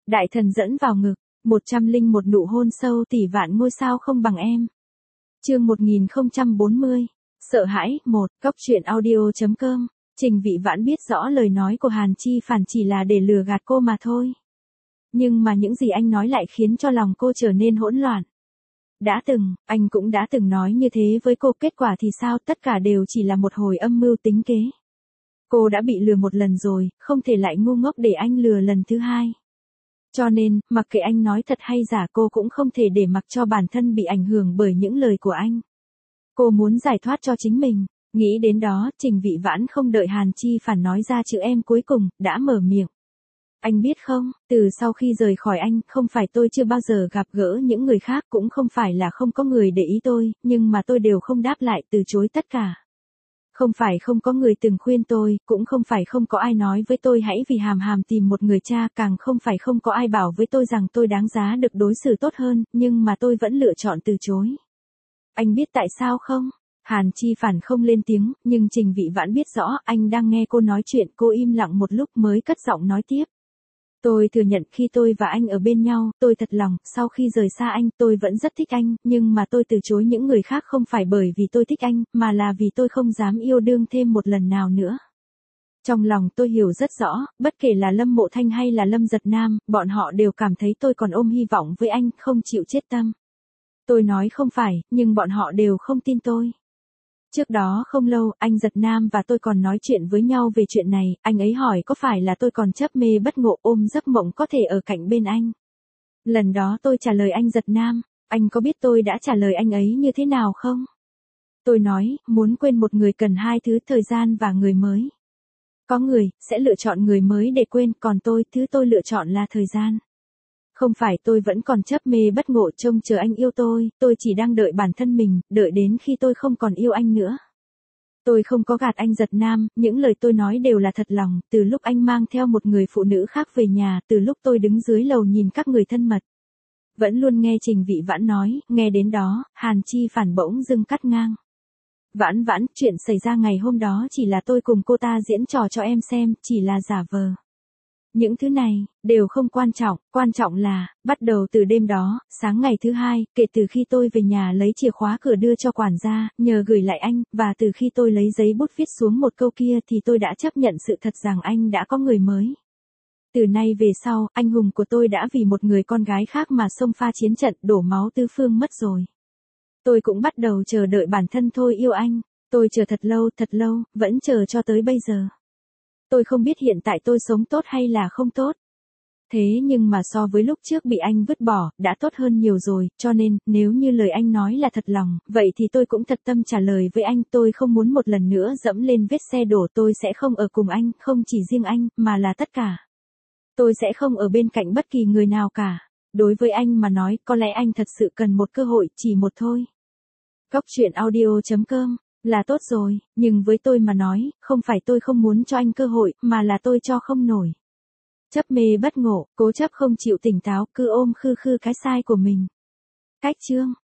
Đại thần dẫn vào ngực, 101 nụ hôn sâu tỷ vạn ngôi sao không bằng em. Chương 1040. Sợ hãi, 1, Cóc truyện audio.com. Trình Vị Vãn biết rõ lời nói của Hàn Chi Phản chỉ là để lừa gạt cô mà thôi. Nhưng mà những gì anh nói lại khiến cho lòng cô trở nên hỗn loạn. Anh cũng đã từng nói như thế với cô, kết quả thì sao, tất cả đều chỉ là một hồi âm mưu tính kế. Cô đã bị lừa một lần rồi, không thể lại ngu ngốc để anh lừa lần thứ hai. Cho nên, mặc kệ anh nói thật hay giả, cô cũng không thể để mặc cho bản thân bị ảnh hưởng bởi những lời của anh. Cô muốn giải thoát cho chính mình. Nghĩ đến đó, Trình Vị Vãn không đợi Hàn Chi Phản nói ra chữ em cuối cùng, đã mở miệng. Anh biết không, từ sau khi rời khỏi anh, không phải tôi chưa bao giờ gặp gỡ những người khác, cũng không phải là không có người để ý tôi, nhưng mà tôi đều không đáp lại, từ chối tất cả. Không phải không có người từng khuyên tôi, cũng không phải không có ai nói với tôi hãy vì hàm hàm tìm một người cha, càng không phải không có ai bảo với tôi rằng tôi đáng giá được đối xử tốt hơn, nhưng mà tôi vẫn lựa chọn từ chối. Anh biết tại sao không? Hàn Chi Phản không lên tiếng, nhưng Trình Vị Vãn biết rõ anh đang nghe cô nói chuyện, cô im lặng một lúc mới cất giọng nói tiếp. Tôi thừa nhận khi tôi và anh ở bên nhau, tôi thật lòng, sau khi rời xa anh, tôi vẫn rất thích anh, nhưng mà tôi từ chối những người khác không phải bởi vì tôi thích anh, mà là vì tôi không dám yêu đương thêm một lần nào nữa. Trong lòng tôi hiểu rất rõ, bất kể là Lâm Mộ Thanh hay là Lâm Giật Nam, bọn họ đều cảm thấy tôi còn ôm hy vọng với anh, không chịu chết tâm. Tôi nói không phải, nhưng bọn họ đều không tin tôi. Trước đó không lâu, anh Giật Nam và tôi còn nói chuyện với nhau về chuyện này, anh ấy hỏi có phải là tôi còn chấp mê bất ngộ ôm giấc mộng có thể ở cạnh bên anh. Lần đó tôi trả lời anh Giật Nam, anh có biết tôi đã trả lời anh ấy như thế nào không? Tôi nói, muốn quên một người cần hai thứ, thời gian và người mới. Có người, sẽ lựa chọn người mới để quên, còn thứ tôi lựa chọn là thời gian. Không phải tôi vẫn còn chấp mê bất ngộ trông chờ anh yêu tôi chỉ đang đợi bản thân mình, đợi đến khi tôi không còn yêu anh nữa. Tôi không có gạt anh Giật Nam, những lời tôi nói đều là thật lòng, từ lúc anh mang theo một người phụ nữ khác về nhà, từ lúc tôi đứng dưới lầu nhìn các người thân mật. Vẫn luôn nghe Trình Vị Vãn nói, nghe đến đó, Hàn Chi Phản bỗng dưng cắt ngang. Vãn Vãn, chuyện xảy ra ngày hôm đó chỉ là tôi cùng cô ta diễn trò cho em xem, chỉ là giả vờ. Những thứ này, đều không quan trọng là, bắt đầu từ đêm đó, sáng ngày thứ hai, kể từ khi tôi về nhà lấy chìa khóa cửa đưa cho quản gia, nhờ gửi lại anh, và từ khi tôi lấy giấy bút viết xuống một câu kia thì tôi đã chấp nhận sự thật rằng anh đã có người mới. Từ nay về sau, anh hùng của tôi đã vì một người con gái khác mà xông pha chiến trận, đổ máu tứ phương mất rồi. Tôi cũng bắt đầu chờ đợi bản thân thôi yêu anh, tôi chờ thật lâu, vẫn chờ cho tới bây giờ. Tôi không biết hiện tại tôi sống tốt hay là không tốt. Thế nhưng mà so với lúc trước bị anh vứt bỏ, đã tốt hơn nhiều rồi, cho nên, nếu như lời anh nói là thật lòng, vậy thì tôi cũng thật tâm trả lời với anh, tôi không muốn một lần nữa dẫm lên vết xe đổ, tôi sẽ không ở cùng anh, không chỉ riêng anh, mà là tất cả. Tôi sẽ không ở bên cạnh bất kỳ người nào cả. Đối với anh mà nói, có lẽ anh thật sự cần một cơ hội, chỉ một thôi. Cóc truyện audio.com. Là tốt rồi, nhưng với tôi mà nói, không phải tôi không muốn cho anh cơ hội, mà là tôi cho không nổi. Chấp mê bất ngộ, cố chấp không chịu tỉnh táo, cứ ôm khư khư cái sai của mình. Cách chương